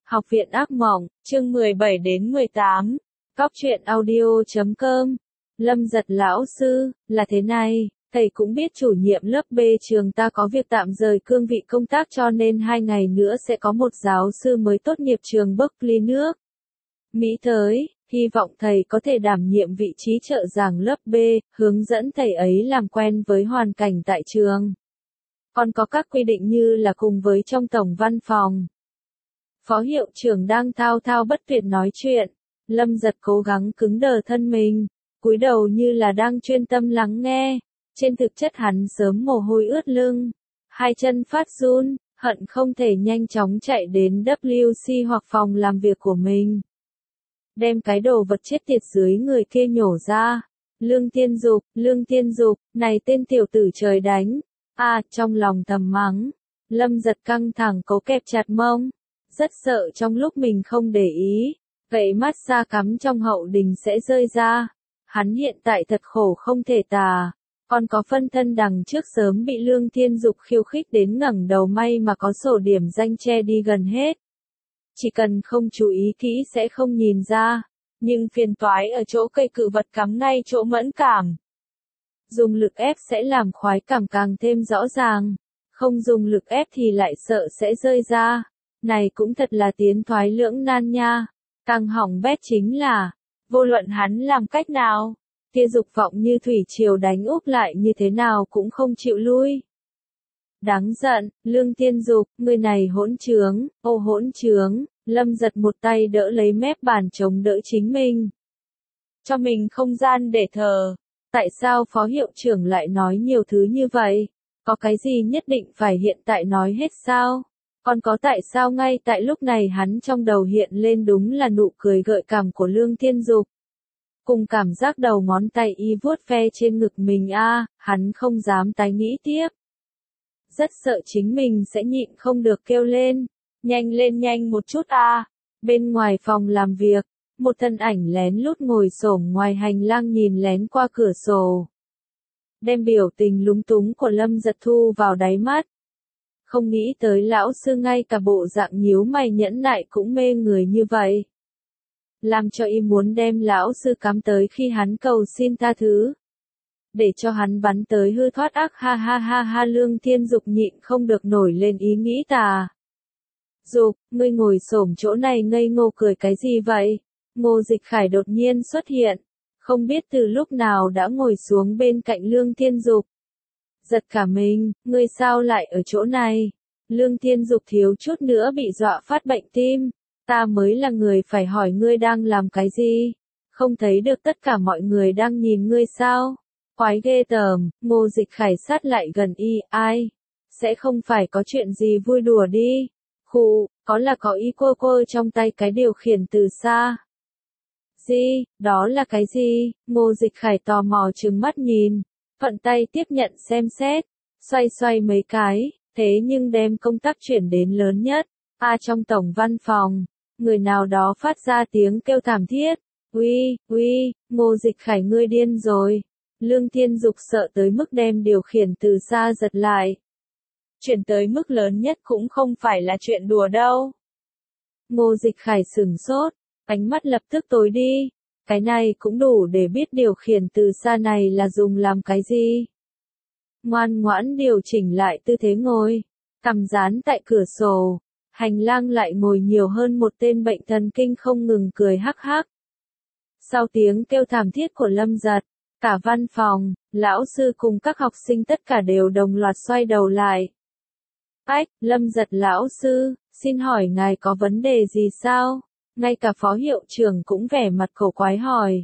Học viện ác mộng, chương 17 đến 18. Cóc truyện audio.com. Lâm Giật lão sư, là thế này, thầy cũng biết chủ nhiệm lớp B trường ta có việc tạm rời cương vị công tác cho nên 2 ngày nữa sẽ có một giáo sư mới tốt nghiệp trường Berkeley nước Mỹ tới, hy vọng thầy có thể đảm nhiệm vị trí trợ giảng lớp B, hướng dẫn thầy ấy làm quen với hoàn cảnh tại trường. Còn có các quy định như là cùng với trong tổng văn phòng. Phó hiệu trưởng đang thao thao bất tuyệt nói chuyện, Lâm Giật cố gắng cứng đờ thân mình, cúi đầu như là đang chuyên tâm lắng nghe, trên thực chất hắn sớm mồ hôi ướt lưng, hai chân phát run, hận không thể nhanh chóng chạy đến WC hoặc phòng làm việc của mình. Đem cái đồ vật chết tiệt dưới người kia nhổ ra. Lương Tiên Dục, này tên tiểu tử trời đánh. Trong lòng thầm mắng, Lâm Giật căng thẳng cố kẹp chặt mông. Rất sợ trong lúc mình không để ý, gậy massage cắm trong hậu đình sẽ rơi ra. Hắn hiện tại thật khổ không thể tả. Còn có phân thân đằng trước sớm bị Lương Thiên Dục khiêu khích đến ngẩng đầu, may mà có sổ điểm danh che đi gần hết. Chỉ cần không chú ý kỹ sẽ không nhìn ra. Nhưng phiền toái ở chỗ cây cự vật cắm ngay chỗ mẫn cảm. Dùng lực ép sẽ làm khoái cảm càng thêm rõ ràng. Không dùng lực ép thì lại sợ sẽ rơi ra. Này cũng thật là tiến thoái lưỡng nan nha. Càng hỏng bét chính là, vô luận hắn làm cách nào, kia dục vọng như thủy triều đánh úp lại như thế nào cũng không chịu lui. Đáng giận, Lương Tiên Dục, người này hỗn trướng, hỗn trướng. Lâm Giật một tay đỡ lấy mép bàn chống đỡ chính mình. Cho mình không gian để thở. Tại sao phó hiệu trưởng lại nói nhiều thứ như vậy? Có cái gì nhất định phải hiện tại nói hết sao? Còn có tại sao ngay tại lúc này hắn trong đầu hiện lên đúng là nụ cười gợi cảm của Lương Tiên Dục. Cùng cảm giác đầu ngón tay y vuốt ve trên ngực mình hắn không dám tái nghĩ tiếp. Rất sợ chính mình sẽ nhịn không được kêu lên. Nhanh một chút Bên ngoài phòng làm việc, một thân ảnh lén lút ngồi xổm ngoài hành lang nhìn lén qua cửa sổ. Đem biểu tình lúng túng của Lâm Giật thu vào đáy mắt. Không nghĩ tới lão sư ngay cả bộ dạng nhíu mày nhẫn nại cũng mê người như vậy. Làm cho y muốn đem lão sư cắm tới khi hắn cầu xin tha thứ. Để cho hắn bắn tới hư thoát ác ha. Lương Thiên Dục nhịn không được nổi lên ý nghĩ tà. Dục, ngươi ngồi xổm chỗ này ngây ngô cười cái gì vậy? Ngô Dịch Khải đột nhiên xuất hiện, không biết từ lúc nào đã ngồi xuống bên cạnh Lương Thiên Dục. Giật cả mình, ngươi sao lại ở chỗ này? Lương Thiên Dục thiếu chút nữa bị dọa phát bệnh tim. Ta mới là người phải hỏi ngươi đang làm cái gì? Không thấy được tất cả mọi người đang nhìn ngươi sao? Quái ghê tởm. Ngô Dịch Khải sát lại gần y, ai? Sẽ không phải có chuyện gì vui đùa đi. Có là có ý cô trong tay cái điều khiển từ xa. Gì, đó là cái gì? Ngô Dịch Khải tò mò trừng mắt nhìn, thuận tay tiếp nhận xem xét, xoay mấy cái, thế nhưng đem công tắc chuyển đến lớn nhất. Trong tổng văn phòng, người nào đó phát ra tiếng kêu thảm thiết. Uy, Ngô Dịch Khải ngươi điên rồi. Lương Thiên Dục sợ tới mức đem điều khiển từ xa giật lại. Chuyển tới mức lớn nhất cũng không phải là chuyện đùa đâu. Ngô Dịch Khải sửng sốt, ánh mắt lập tức tối đi. Cái này cũng đủ để biết điều khiển từ xa này là dùng làm cái gì. Ngoan ngoãn điều chỉnh lại tư thế ngồi, cằm dán tại cửa sổ. Hành lang lại ngồi nhiều hơn một tên bệnh thần kinh không ngừng cười hắc hắc. Sau tiếng kêu thảm thiết của Lâm Giật, cả văn phòng, lão sư cùng các học sinh tất cả đều đồng loạt xoay đầu lại. Lâm Giật lão sư, xin hỏi ngài có vấn đề gì sao? Ngay cả phó hiệu trưởng cũng vẻ mặt cổ quái hỏi.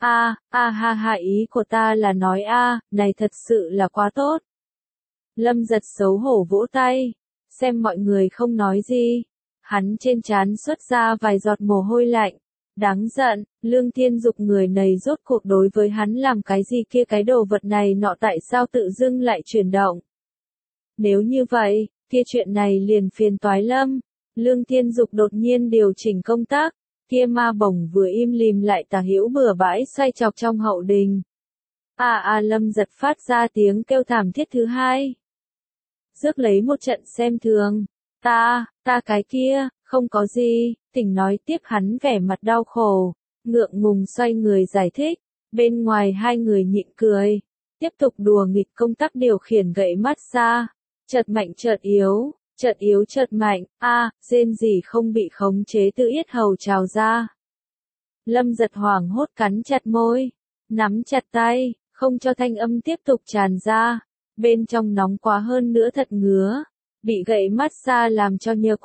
Ý của ta là nói này thật sự là quá tốt. Lâm Giật xấu hổ vỗ tay, xem mọi người không nói gì. Hắn trên trán xuất ra vài giọt mồ hôi lạnh. Đáng giận, Lương Thiên Dục người này rốt cuộc đối với hắn làm cái gì kia, cái đồ vật này nọ tại sao tự dưng lại chuyển động. Nếu như vậy, kia chuyện này liền phiền toái Lâm. Lương Thiên Dục đột nhiên điều chỉnh công tác, kia ma bổng vừa im lìm lại tà hữu bừa bãi xoay chọc trong hậu đình. Lâm Giật phát ra tiếng kêu thảm thiết thứ hai. Rước lấy một trận xem thường. Ta cái kia, không có gì, Tỉnh nói tiếp hắn vẻ mặt đau khổ, ngượng ngùng xoay người giải thích, bên ngoài hai người nhịn cười, tiếp tục đùa nghịch công tắc điều khiển gậy massage, chợt mạnh chợt yếu chợt mạnh, rên rỉ không bị khống chế từ yết hầu trào ra. Lâm Giật hoảng hốt cắn chặt môi, nắm chặt tay, không cho thanh âm tiếp tục tràn ra, bên trong nóng quá hơn nữa thật ngứa, bị gậy massage làm cho nhớ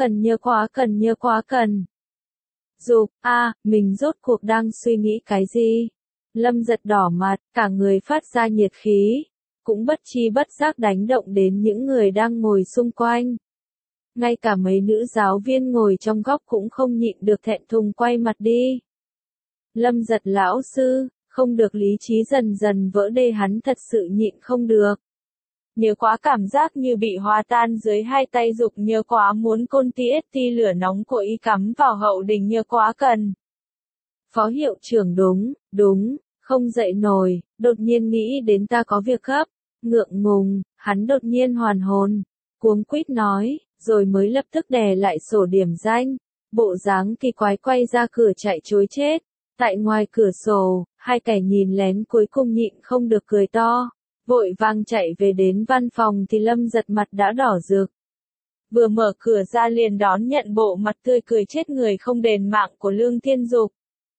quá cần. Dục, mình rốt cuộc đang suy nghĩ cái gì? Lâm Giật đỏ mặt, cả người phát ra nhiệt khí, cũng bất chi bất giác đánh động đến những người đang ngồi xung quanh. Ngay cả mấy nữ giáo viên ngồi trong góc cũng không nhịn được thẹn thùng quay mặt đi. Lâm Giật lão sư, không được, lý trí dần dần vỡ đê, hắn thật sự nhịn không được. Nhớ quá, cảm giác như bị hòa tan dưới hai tay. Dục, nhớ quá muốn côn TST lửa nóng của y cắm vào hậu đình. Nhớ quá cần. Phó hiệu trưởng đúng, không dậy nổi, đột nhiên nghĩ đến ta có việc gấp, ngượng ngùng, hắn đột nhiên hoàn hồn, cuống quýt nói, rồi mới lập tức đè lại sổ điểm danh, bộ dáng kỳ quái quay ra cửa chạy trối chết. Tại ngoài cửa sổ, hai kẻ nhìn lén cuối cùng nhịn không được cười to, vội vàng chạy về đến văn phòng thì Lâm Giật mặt đã đỏ rực. Vừa mở cửa ra liền đón nhận bộ mặt tươi cười chết người không đền mạng của Lương Thiên Dục.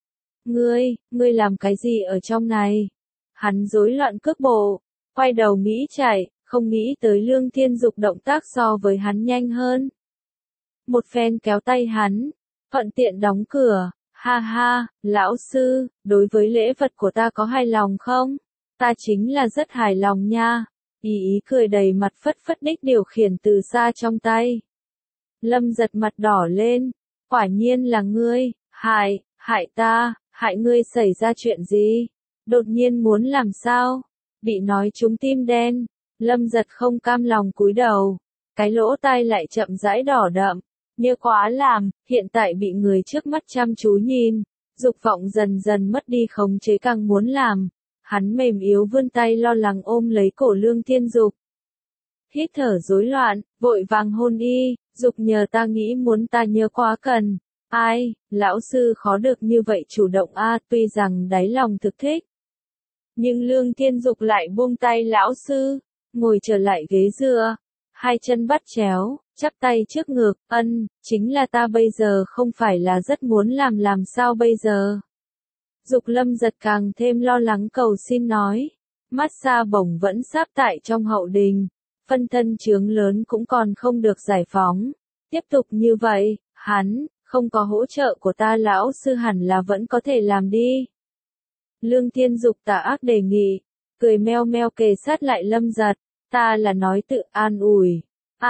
Ngươi làm cái gì ở trong này? Hắn rối loạn cước bộ, quay đầu nghĩ chạy, không nghĩ tới Lương Thiên Dục động tác so với hắn nhanh hơn. Một phen kéo tay hắn, thuận tiện đóng cửa, ha, lão sư, đối với lễ vật của ta có hài lòng không? Ta chính là rất hài lòng nha. Ý cười đầy mặt phất phất đích điều khiển từ xa trong tay. Lâm Giật mặt đỏ lên, quả nhiên là ngươi, hại ta, hại ngươi xảy ra chuyện gì? Đột nhiên muốn làm sao? Bị nói trúng tim đen, Lâm Giật không cam lòng cúi đầu, cái lỗ tai lại chậm rãi đỏ đậm, như quá làm, hiện tại bị người trước mắt chăm chú nhìn, dục vọng dần dần mất đi khống chế càng muốn làm. Hắn mềm yếu vươn tay lo lắng ôm lấy cổ Lương Thiên Dục. Hít thở rối loạn, vội vàng hôn y, Dục nhờ ta nghĩ muốn ta nhớ quá cần. Ai, lão sư khó được như vậy chủ động tuy rằng đáy lòng thực thích. Nhưng Lương Thiên Dục lại buông tay lão sư, ngồi trở lại ghế dựa, hai chân bắt chéo, chắp tay trước ngực, chính là ta bây giờ không phải là rất muốn làm sao bây giờ? Dục. Lâm Giật càng thêm lo lắng cầu xin nói, massage bổng vẫn sáp tại trong hậu đình, phân thân chướng lớn cũng còn không được giải phóng, tiếp tục như vậy, hắn, không có hỗ trợ của ta lão sư hẳn là vẫn có thể làm đi. Lương Thiên Dục tà ác đề nghị, cười meo meo kề sát lại Lâm Giật, ta là nói tự an ủi.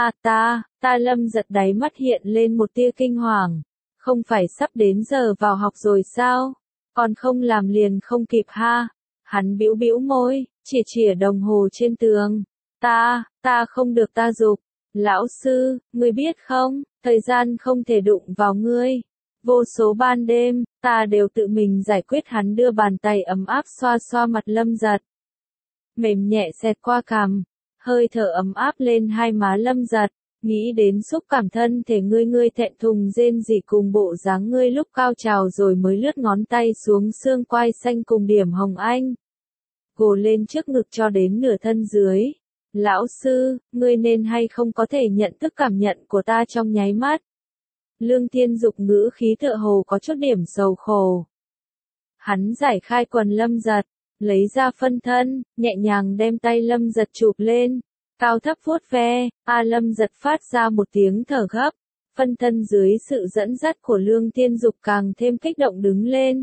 Ta Lâm Giật đáy mắt hiện lên một tia kinh hoàng, không phải sắp đến giờ vào học rồi sao? Còn không làm liền không kịp ha. Hắn bĩu môi, chìa đồng hồ trên tường. Ta không được ta Dục. Lão sư, ngươi biết không, thời gian không thể đụng vào ngươi. Vô số ban đêm, ta đều tự mình giải quyết. Hắn đưa bàn tay ấm áp xoa xoa mặt Lâm Giật. Mềm nhẹ xẹt qua cằm, hơi thở ấm áp lên hai má Lâm Giật. Nghĩ đến xúc cảm thân thể ngươi thẹn thùng rên rỉ cùng bộ dáng ngươi lúc cao trào rồi mới lướt ngón tay xuống xương quai xanh cùng điểm hồng anh. Gồ lên trước ngực cho đến nửa thân dưới. Lão sư, ngươi nên hay không có thể nhận thức cảm nhận của ta trong nháy mắt. Lương Thiên Dục ngữ khí tựa hồ có chút điểm sầu khổ. Hắn giải khai quần Lâm Giật, lấy ra phân thân, nhẹ nhàng đem tay Lâm Giật chụp lên. Cao thấp vuốt ve, Lâm Giật phát ra một tiếng thở gấp, phân thân dưới sự dẫn dắt của Lương Thiên Dục càng thêm kích động đứng lên.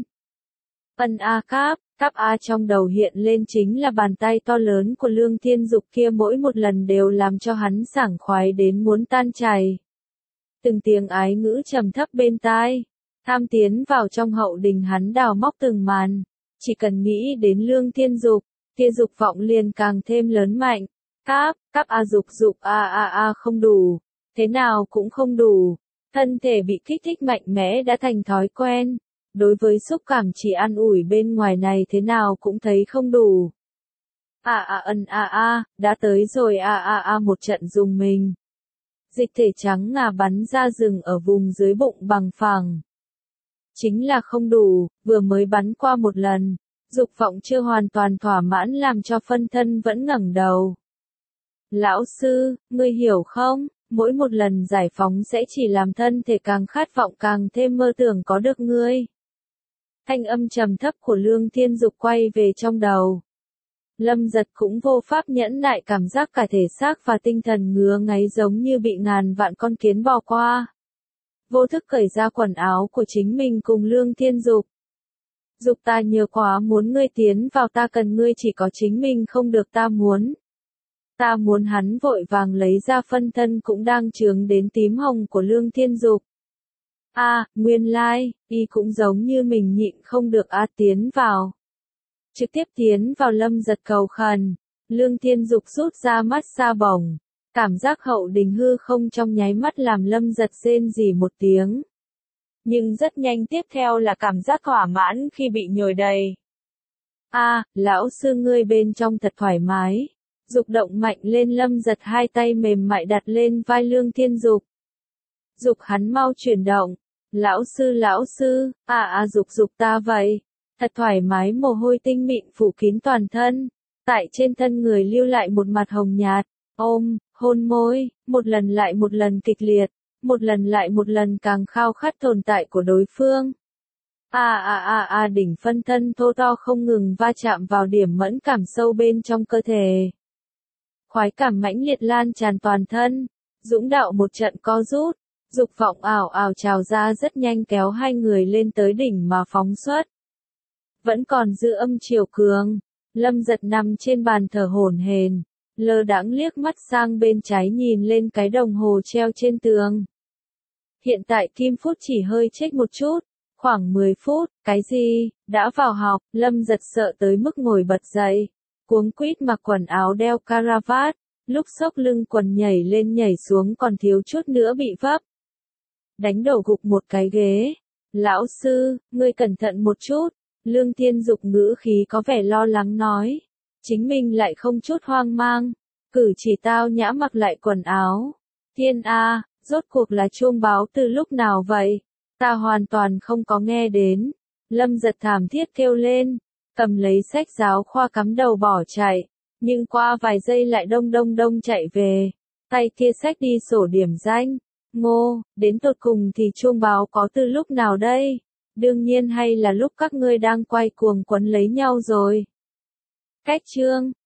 Cáp trong đầu hiện lên chính là bàn tay to lớn của Lương Thiên Dục kia, mỗi một lần đều làm cho hắn sảng khoái đến muốn tan chảy. Từng tiếng ái ngữ trầm thấp bên tai, tham tiến vào trong hậu đình hắn đào móc từng màn, chỉ cần nghĩ đến Lương Thiên Dục, tia dục vọng liền càng thêm lớn mạnh. Cáp Dục không đủ, thế nào cũng không đủ, thân thể bị kích thích mạnh mẽ đã thành thói quen, đối với xúc cảm chỉ an ủi bên ngoài này thế nào cũng thấy không đủ. Đã tới rồi một trận dùng mình. Dịch thể trắng ngà bắn ra rừng ở vùng dưới bụng bằng phẳng. Chính là không đủ, vừa mới bắn qua một lần, dục vọng chưa hoàn toàn thỏa mãn làm cho phân thân vẫn ngẩng đầu. Lão sư, ngươi hiểu không? Mỗi một lần giải phóng sẽ chỉ làm thân thể càng khát vọng càng thêm mơ tưởng có được ngươi. Thanh âm trầm thấp của Lương Thiên Dục quay về trong đầu. Lâm Giật cũng vô pháp nhẫn nại cảm giác cả thể xác và tinh thần ngứa ngáy giống như bị ngàn vạn con kiến bò qua. Vô thức cởi ra quần áo của chính mình cùng Lương Thiên Dục. Dục ta nhớ quá muốn ngươi tiến vào, ta cần ngươi, chỉ có chính mình không được, ta muốn. Ta muốn. Hắn vội vàng lấy ra phân thân cũng đang chướng đến tím hồng của Lương Thiên Dục. Nguyên lai, y cũng giống như mình nhịn không được tiến vào. Trực tiếp tiến vào. Lâm Giật cầu khẩn. Lương Thiên Dục rút ra mắt xa bổng. Cảm giác hậu đình hư không trong nháy mắt làm Lâm Giật rên rỉ một tiếng. Nhưng rất nhanh tiếp theo là cảm giác thỏa mãn khi bị nhồi đầy. Lão sư ngươi bên trong thật thoải mái. Dục động mạnh lên. Lâm Giật hai tay mềm mại đặt lên vai Lương Thiên Dục. Dục hắn mau chuyển động. Lão sư, dục ta vậy. Thật thoải mái. Mồ hôi tinh mịn phủ kín toàn thân. Tại trên thân người lưu lại một mặt hồng nhạt. Ôm, hôn môi, một lần lại một lần kịch liệt. Một lần lại một lần càng khao khát tồn tại của đối phương. Đỉnh phân thân thô to không ngừng va chạm vào điểm mẫn cảm sâu bên trong cơ thể. Khoái cảm mãnh liệt lan tràn toàn thân, dũng đạo một trận co rút, dục vọng ảo ảo trào ra rất nhanh kéo hai người lên tới đỉnh mà phóng xuất. Vẫn còn dư âm chiều cường, Lâm Giật nằm trên bàn thở hổn hển, lơ đãng liếc mắt sang bên trái nhìn lên cái đồng hồ treo trên tường. Hiện tại kim phút chỉ hơi chếch một chút, khoảng 10 phút, cái gì, đã vào học. Lâm Giật sợ tới mức ngồi bật dậy, cuống quýt mặc quần áo đeo caravat, lúc xốc lưng quần nhảy lên nhảy xuống còn thiếu chút nữa bị vấp. Đánh đổ gục một cái ghế. Lão sư, ngươi cẩn thận một chút. Lương Thiên Dục ngữ khí có vẻ lo lắng nói. Chính mình lại không chút hoang mang. Cử chỉ tao nhã mặc lại quần áo. Thiên rốt cuộc là chuông báo từ lúc nào vậy? Ta hoàn toàn không có nghe đến. Lâm Giật thảm thiết kêu lên, cầm lấy sách giáo khoa cắm đầu bỏ chạy, nhưng qua vài giây lại đông chạy về, tay kia xách đi sổ điểm danh. Ngô, đến tột cùng thì chuông báo có từ lúc nào đây? Đương nhiên hay là lúc các ngươi đang quay cuồng quấn lấy nhau rồi. Cách chương